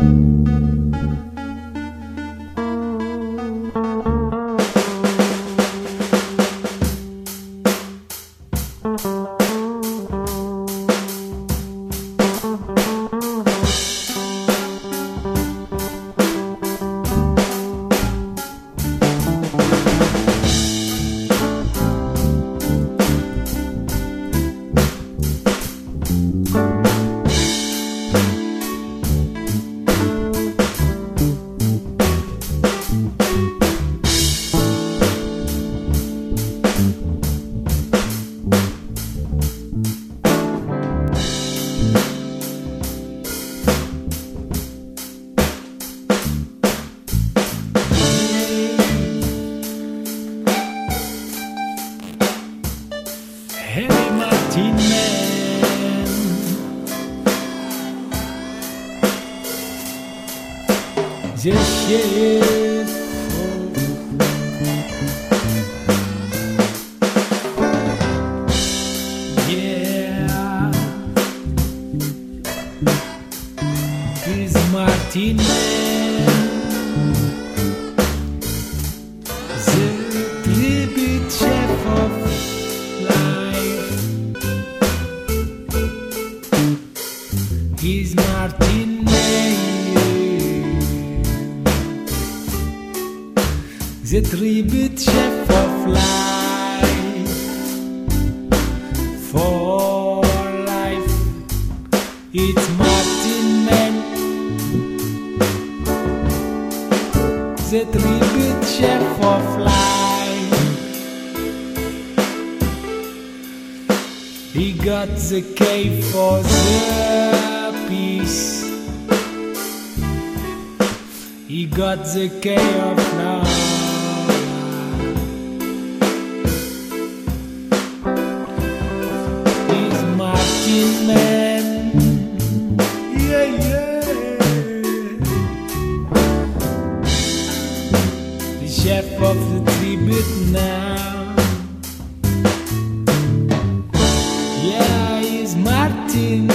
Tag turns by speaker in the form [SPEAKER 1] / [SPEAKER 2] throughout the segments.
[SPEAKER 1] Just yet. Yeah, he's Martin Man, the tribute chef of life. He's Martin Man, the tribute chef of life. For life, it's Martin Man, the tribute chef of life. He got the K for the peace. He got the K of love. Martin Man, yeah, yeah, the chef of the tribute now. Yeah, he's Martin,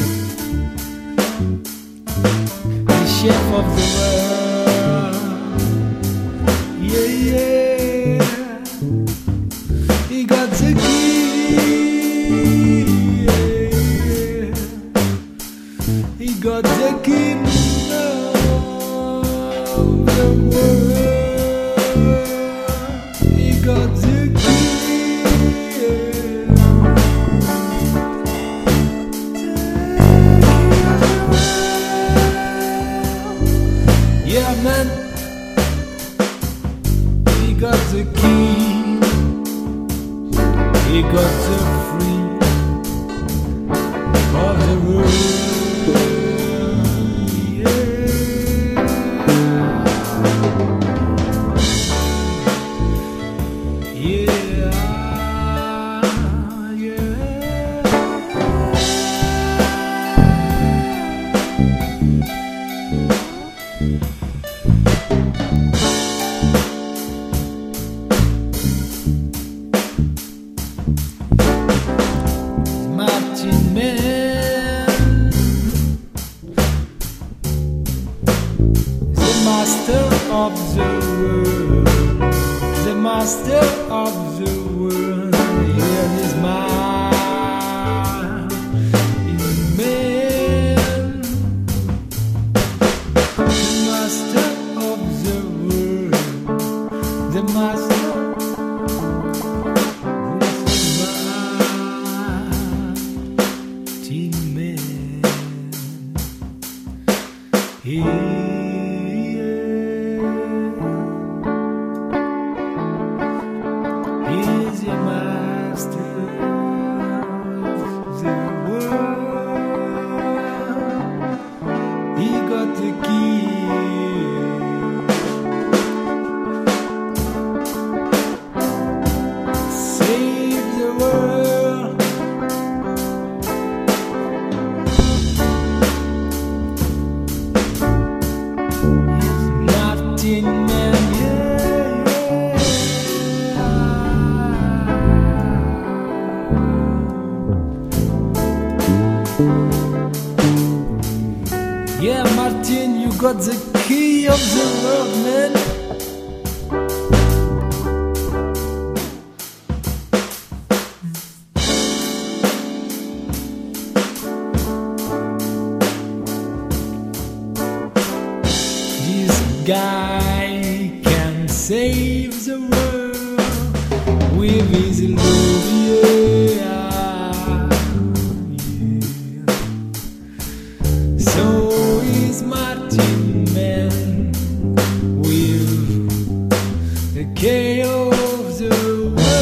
[SPEAKER 1] the chef of the world. Yeah, yeah, he got the key. He got the kingdom of the world. He got the key. Yeah, man. He got the key. He got the free of the world. Martin Man, the master of the world, the master of the world. Here is Martin Man, the master of the world, the master. He's your master of the world. He got the key. Save the world. Martin, you got the key of the world, man. This guy can save the world with his love, yeah. So is Martin, man, with the key of the world.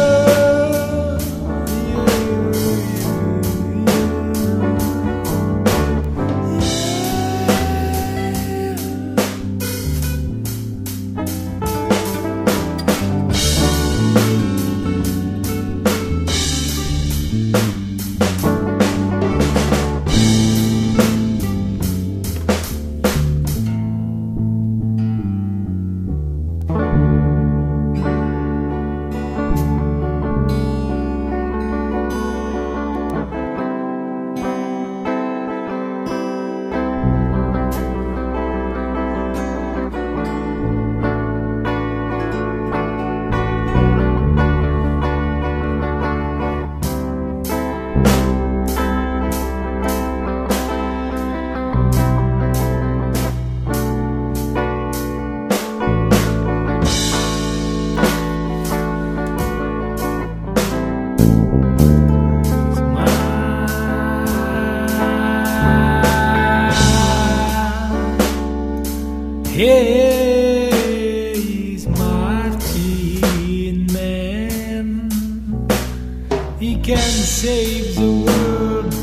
[SPEAKER 1] He's Martin, man. He can save the world.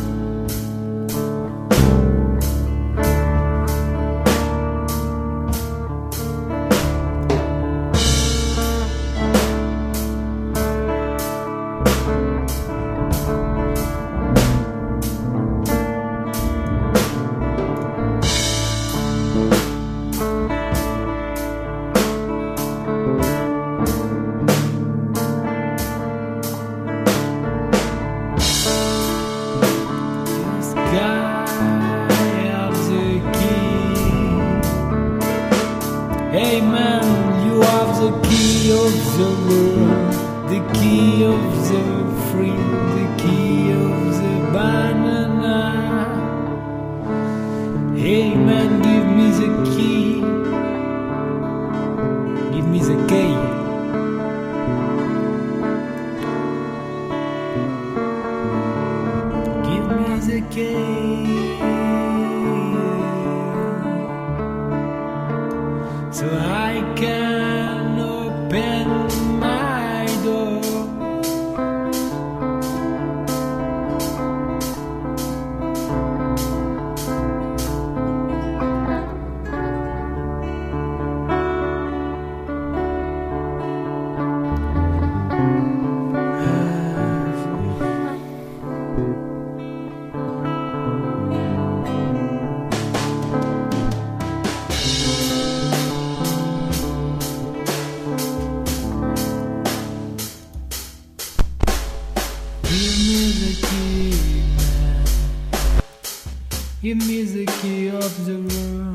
[SPEAKER 1] Hey man, you have the key of the world, the key of the free, the key of the banana. Hey man, give me the key, give me the key. Give me the key. So I can open my door. Give me the key of the world.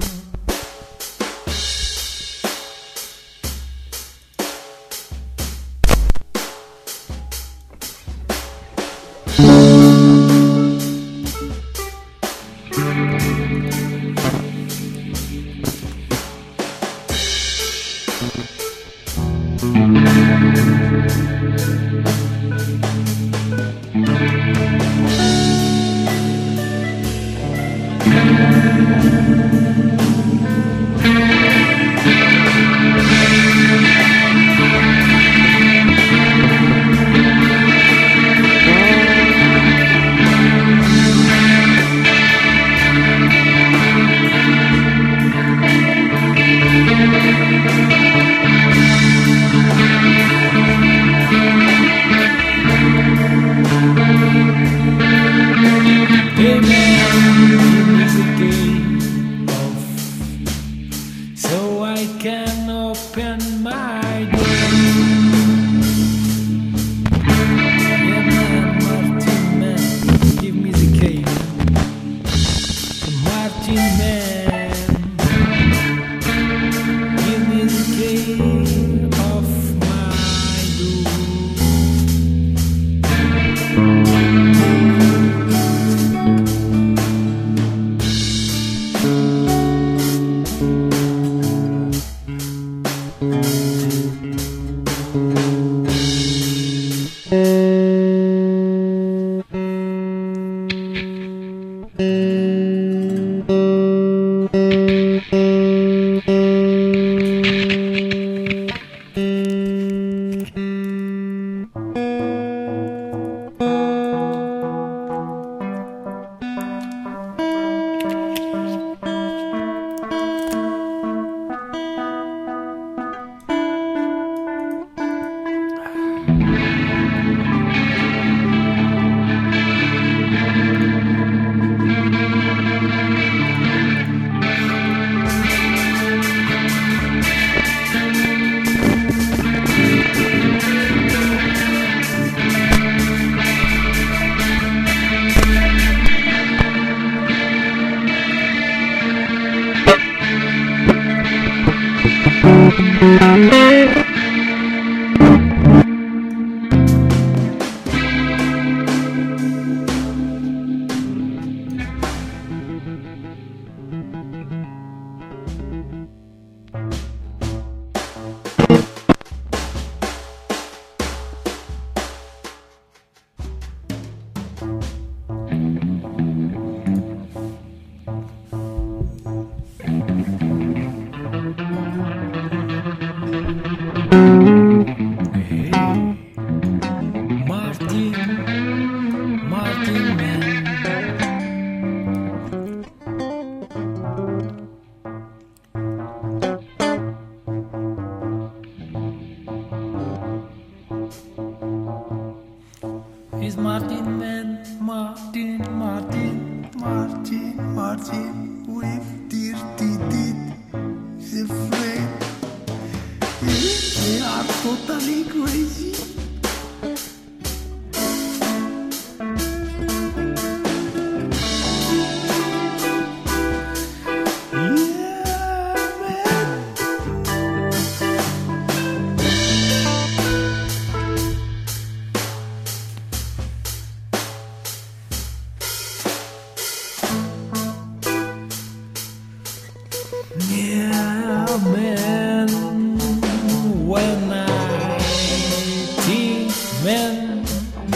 [SPEAKER 1] Yeah, man, when I think, man,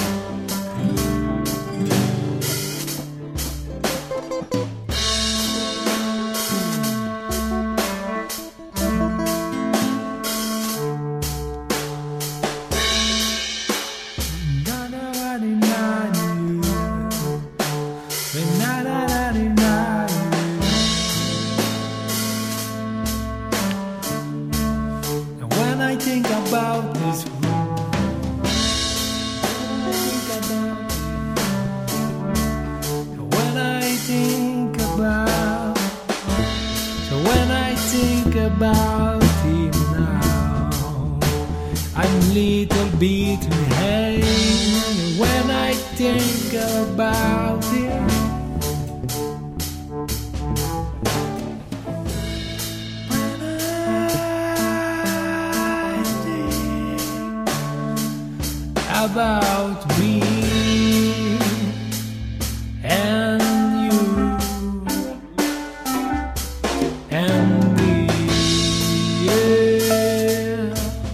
[SPEAKER 1] when I think about this world, when I think about, so when I think about it now, I'm little bit behind. When I think about it, about me and you and me, yeah.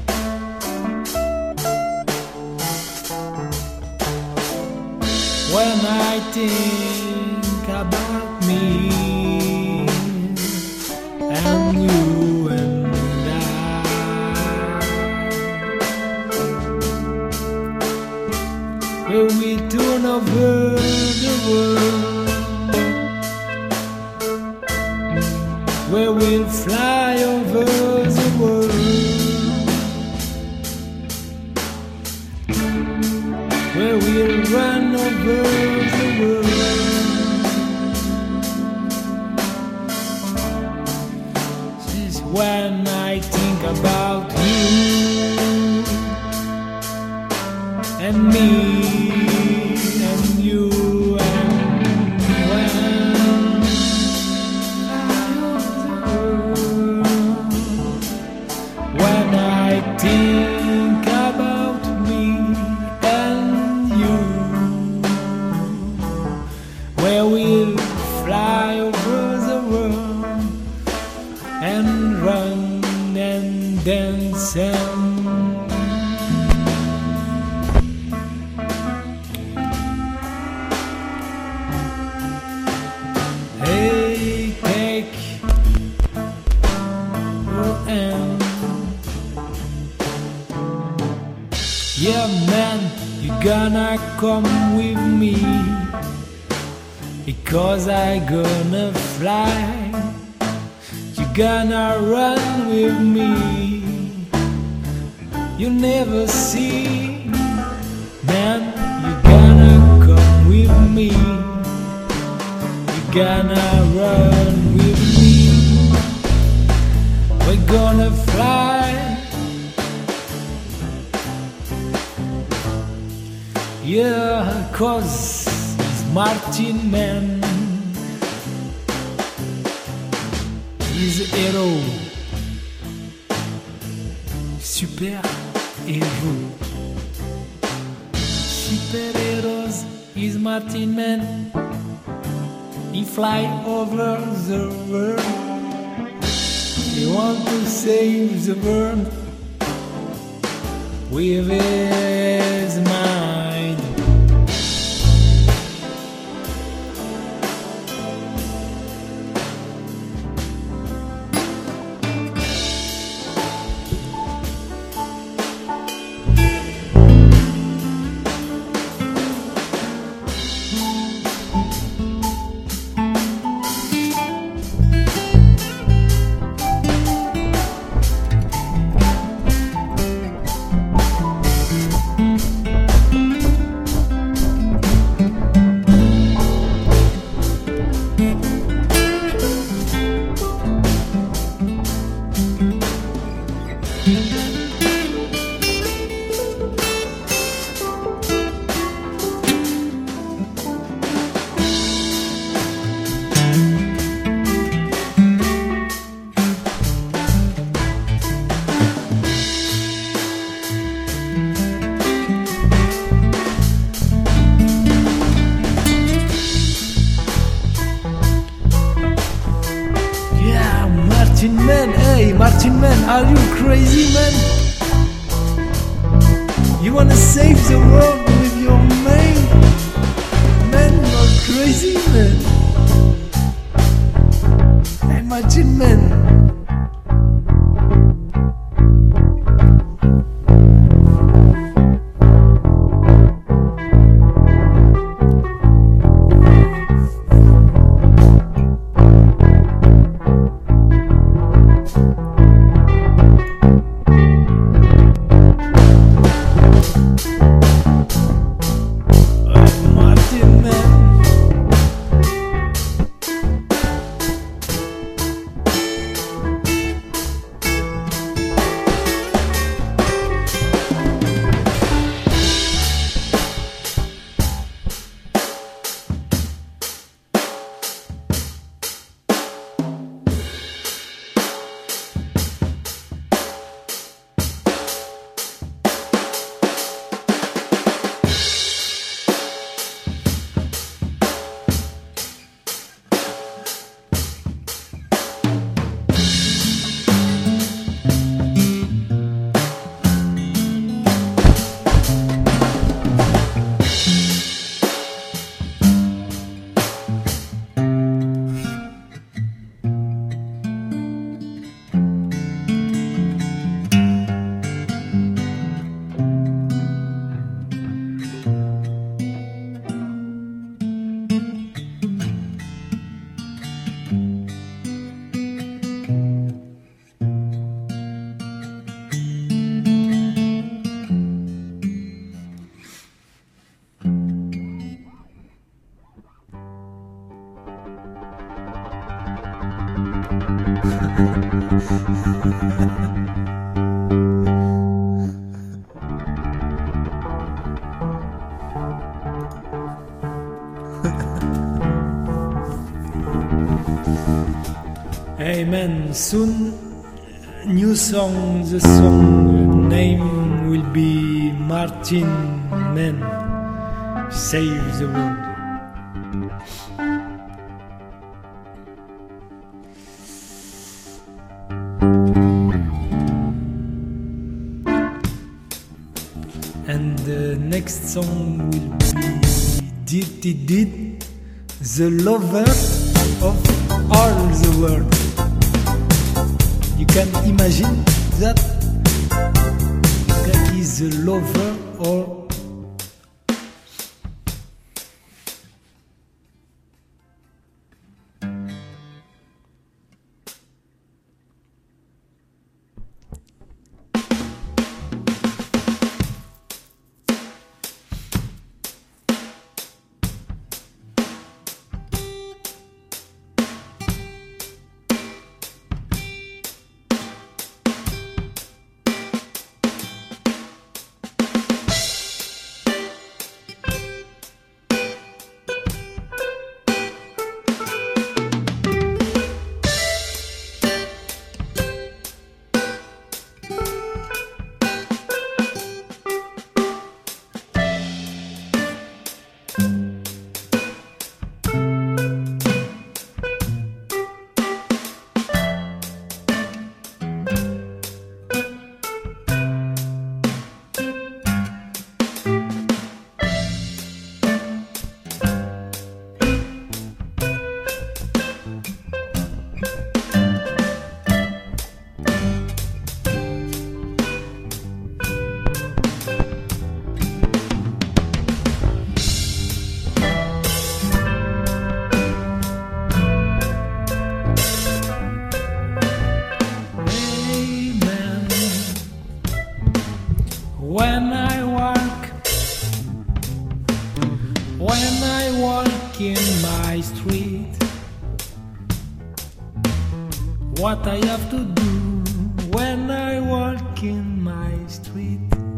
[SPEAKER 1] When I think about me and you and where we turn over the world, where we'll fly over the world, where we'll run over the world. This is when I think about you and me. Think about me and you, where we'll fly over the world and run and dance hey, take your hand. Yeah, man, you gonna come with me, because I gonna fly. You gonna run with me, you never see. Man, you gonna come with me, you gonna run with me. We're gonna fly. Yeah, 'cause he's Martin Man, he's a hero, super héros, super heroes. He's Martin Man, he fly over the world, he want to save the world with his mind. Martin Man, hey Martin Man, are you crazy man? You wanna save the world with your mate? Man, you're crazy man. Hey Martin Man. Hey man, soon new song, the song name will be Martin Man, Save the World. And the next song will be Dirty Did, the lover of all the world. You can imagine that that is the lover or when I walk in my street, what I have to do when I walk in my street,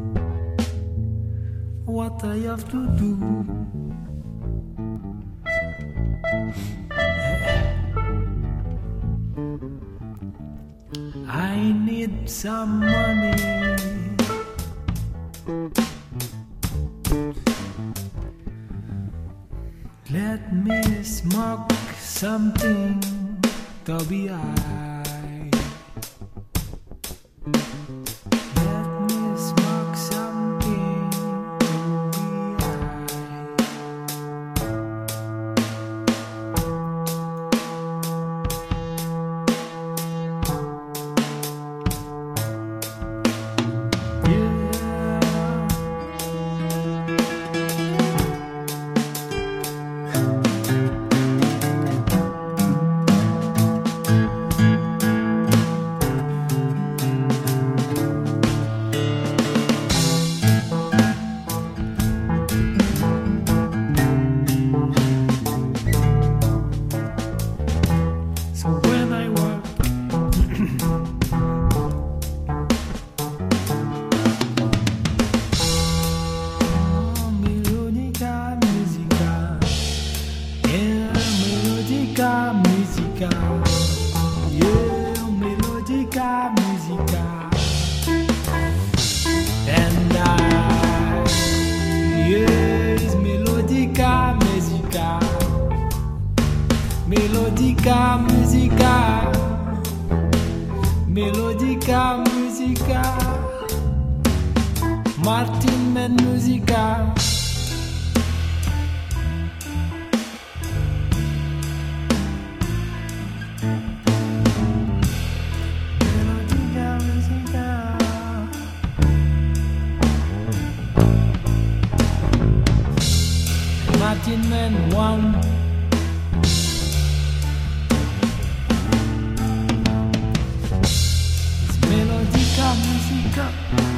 [SPEAKER 1] what I have to do. I need some money. Let me smoke something to be high. Let me smoke something in the eye. Yeah. So when I work melodica musica, yeah, melodica musica, yeah, melodica musica, and yes, melodica musica, melodica musica, melodica musica, Martin Man musica. Melodica musica. Martin Man one. Melodica musica.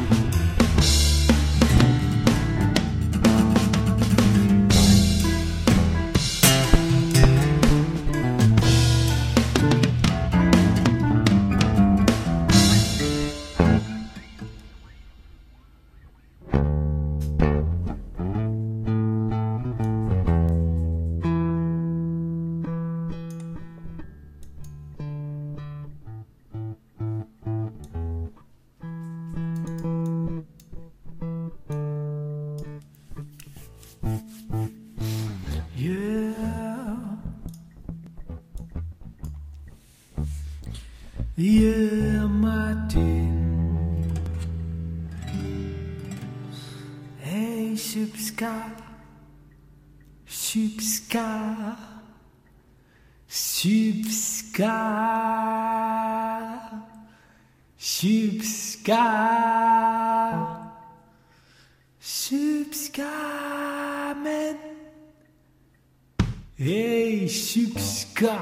[SPEAKER 1] Yeah, Martin. Hey, Subska, Subska, Subska, Subska, Subska, man. Hey, Subska.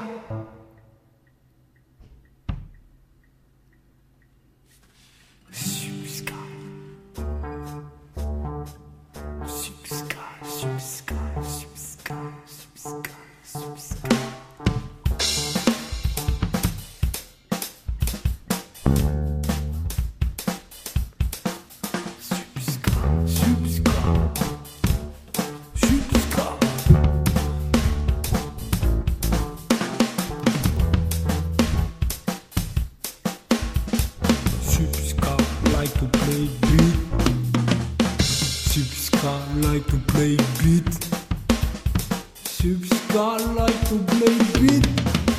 [SPEAKER 1] Subska. Subska, Subska, Subska, Subska, Subska. Like to play beat. Subska like to play beat. Subska like to play beat.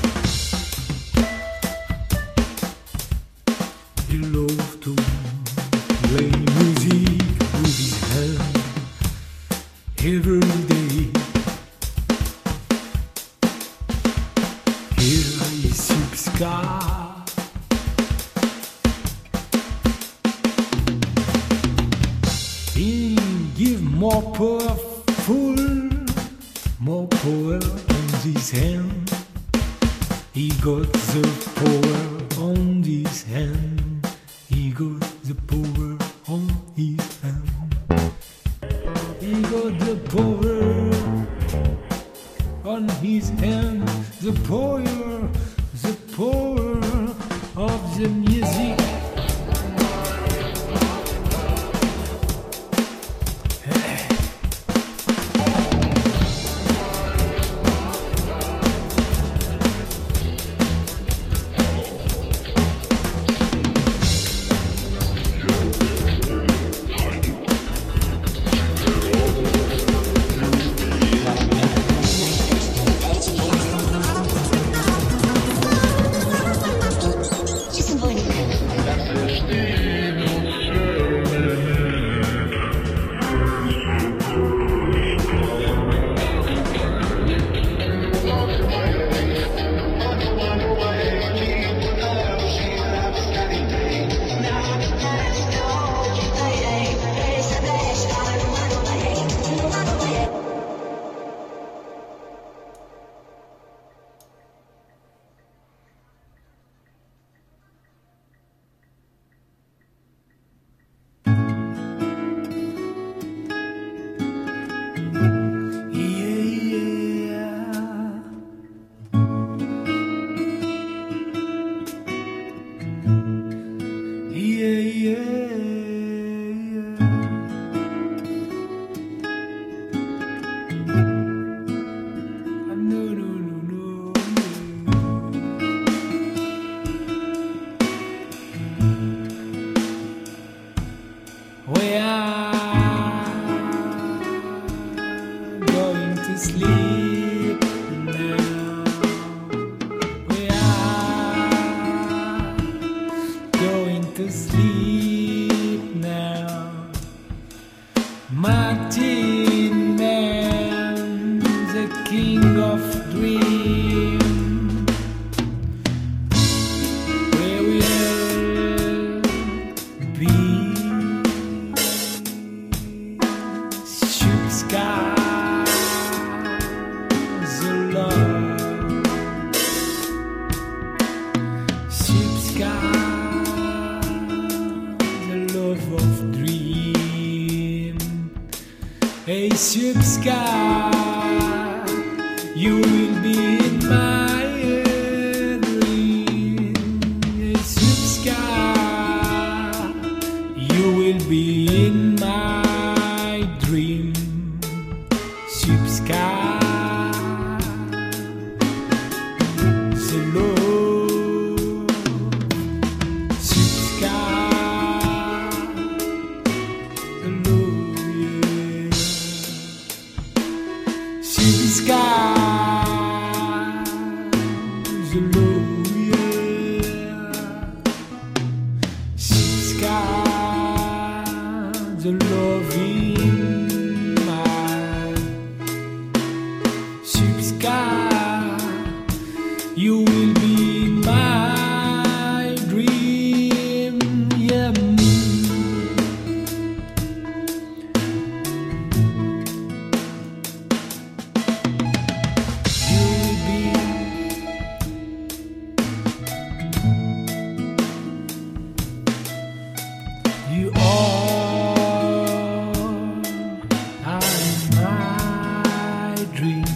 [SPEAKER 1] He loves to play music with his hand every day. Here is Subska. He give more powerful, more power on this hand. He got the power on this hand. He got the power on his hand. He got the power on his hand. The power of the music.
[SPEAKER 2] Symphony.
[SPEAKER 1] to sleep now. Martin Man, the king of dreams. Where will be ship skies alone. Ship skies, the love of dream. Hey, ship sky, you will be in my dream. Hey, ship sky, you will be in my dream. Ship sky, the love. Ship sky, the love, yeah. Ship sky, the love, yeah. Ship sky, the love in my ship sky, you will be in my dream, yeah. You will be, you are my dream.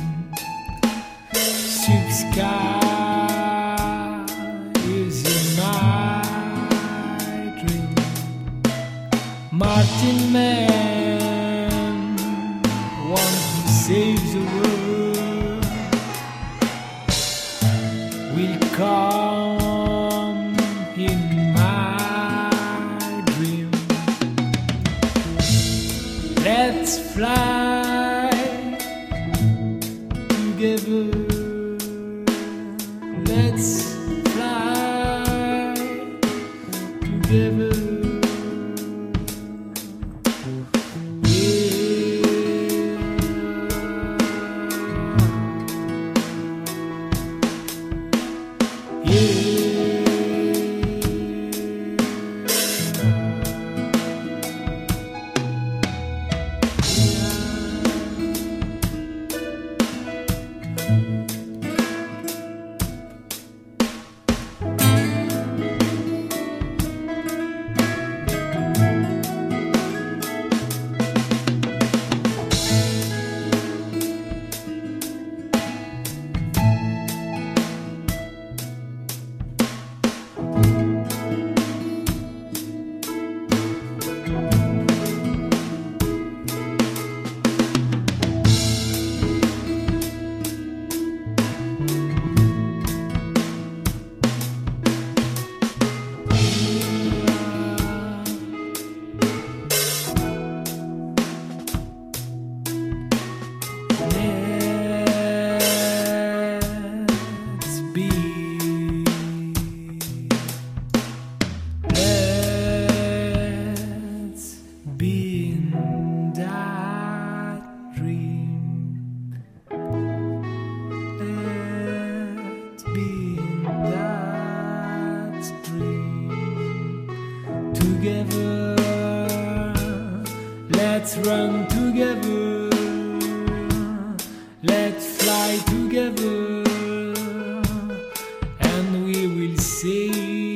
[SPEAKER 1] Ship sky is in my dream. Martin Man wants to save the world. Will come in my dream. Let's fly together. Let's fly together. Together, let's run together, let's fly together, and we will see.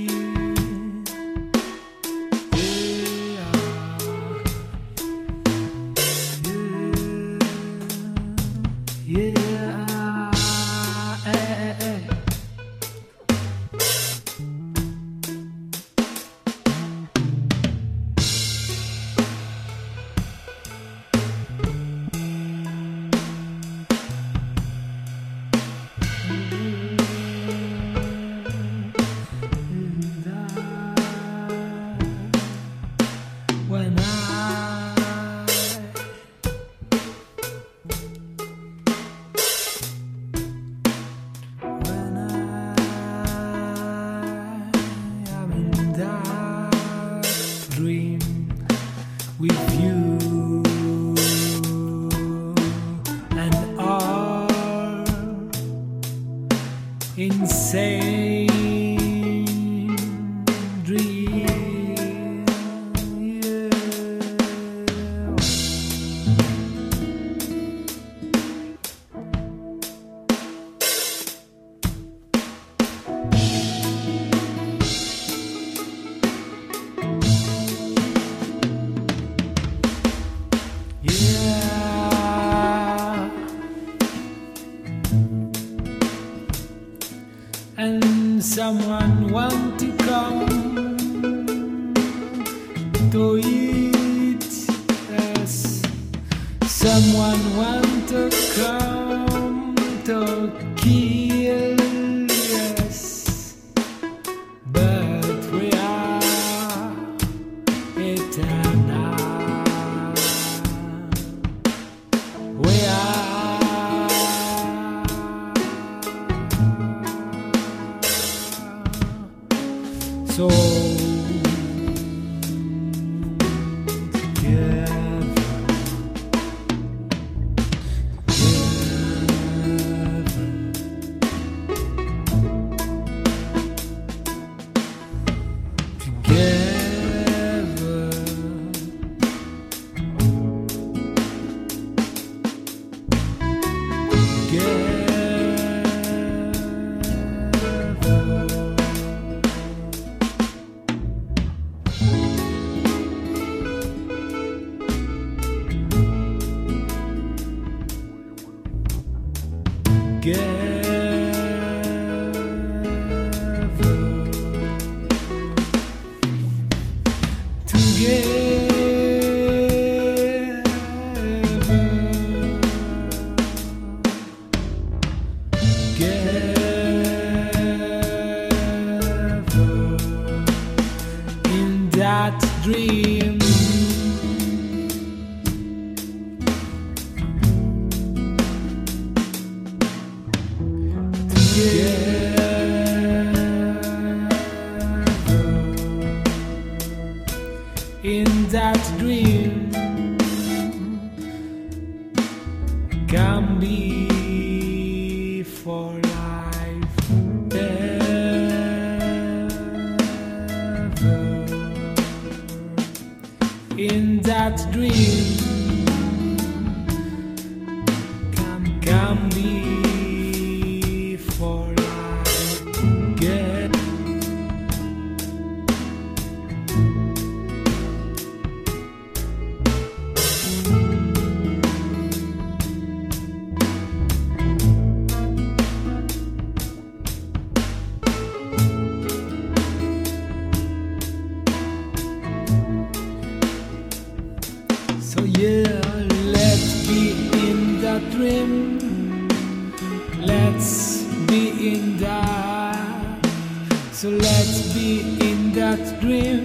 [SPEAKER 1] Yeah, someone want to come to eat us. Someone want to come to kill us. But we are eternal. We are so that dream. In that dream can be for life ever. In that dream can be for life again. So yeah, let's be in that dream. Let's be in that. So let's be in that dream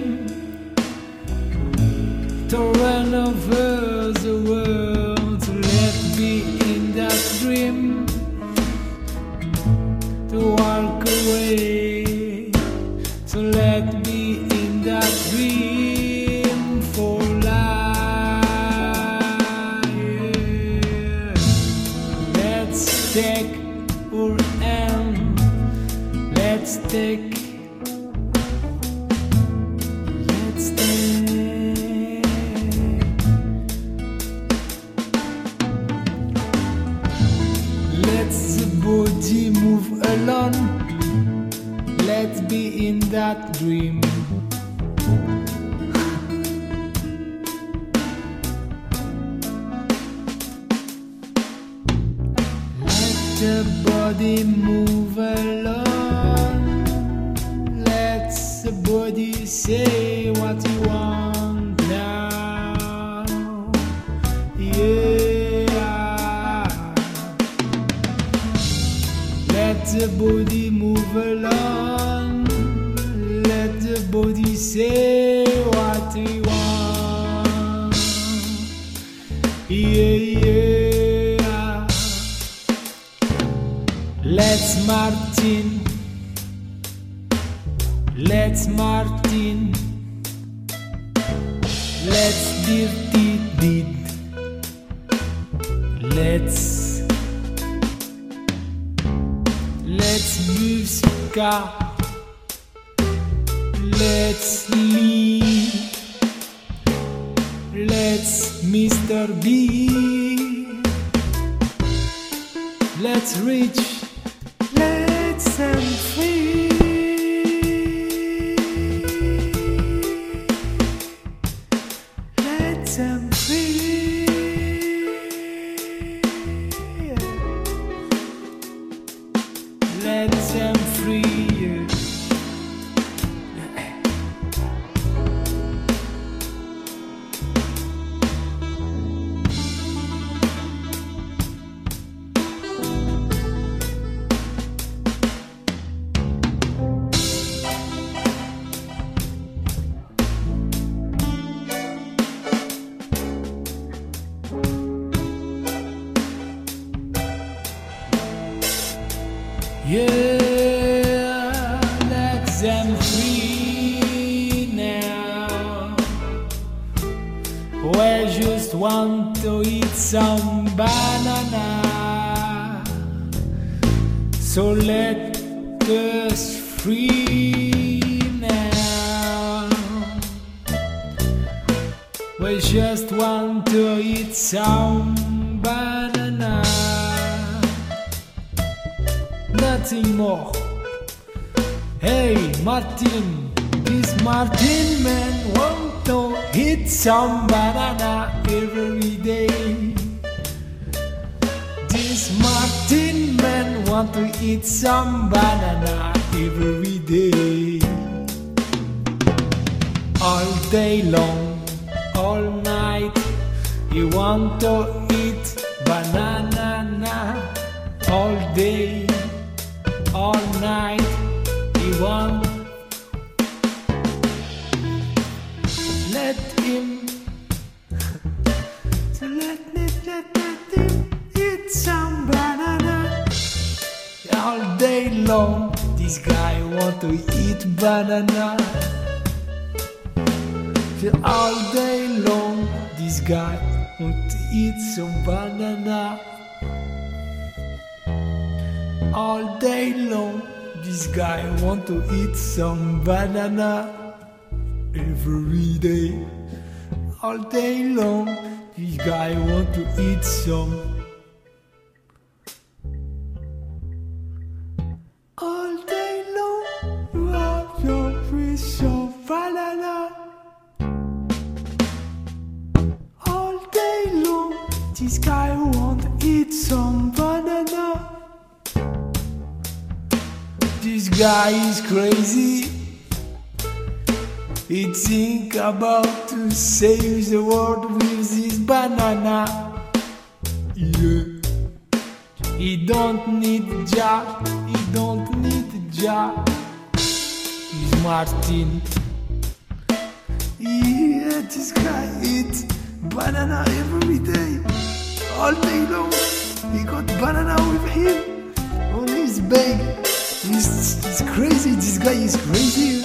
[SPEAKER 1] to run over the world. So let's be in that dream to walk away. So let's be in that dream for take our hand, let's take, let the body move alone, let's be in that dream. The body move along. Let the body say what you want now. Yeah. Let the body move along. Let the body say what you want. Yeah, yeah. Let's Martin, let's Martin, let's dirty deed, let's musica, let's leave, let's Mr. B, let's reach. Let's set free. Let's set free. Let's set free. want to eat some banana. So let us free now. We just want to eat some banana. Nothing more. Hey Martin, this Martin man want to eat some banana every day. This Martin man want to eat some banana every day. All day long, all night, you want to eat banana. All day, all night, you want. Let him, so let him eat some banana. All day long, this guy want to eat banana. All day long, this guy want to eat some banana. All day long, this guy want to eat some banana. Every day, all day long, this guy want to eat some. All day long, you have your piece of banana. All day long, this guy want to eat some banana. This guy is crazy. He think about to save the world with his banana. Yeah. He don't need a job. He don't need a job. He's Martin. Yeah, this guy eats banana every day, all day long. He got banana with him on his bag. He's crazy. This guy is crazy.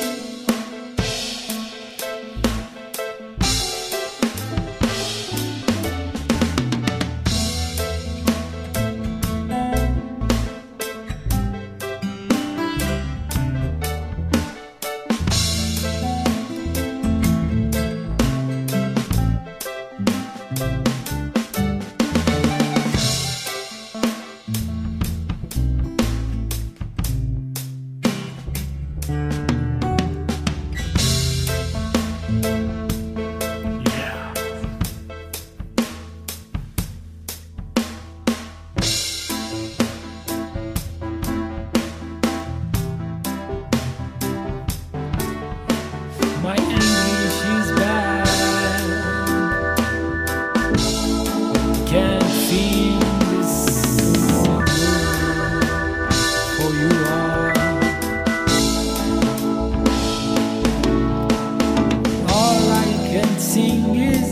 [SPEAKER 1] My English is bad. Can't feel this for you all. All I can sing is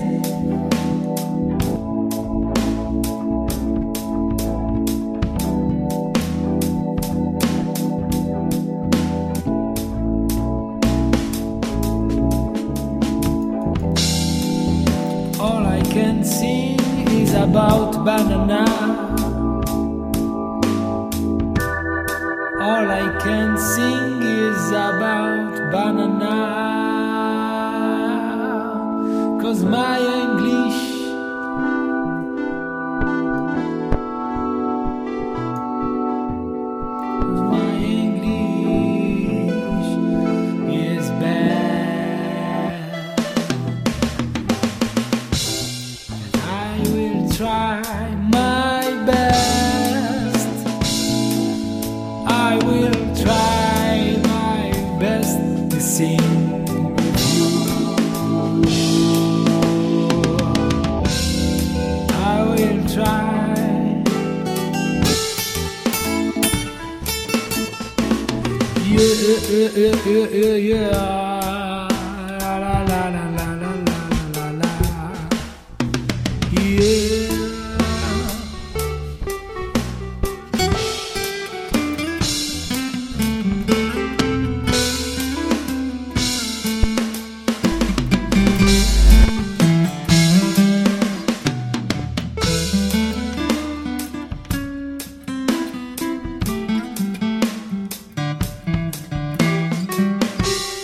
[SPEAKER 1] can sing is about banana. All I can sing is about banana. 'Cause my English is bad. I will try my best. I will try my best to sing with you. I will try. Yeah.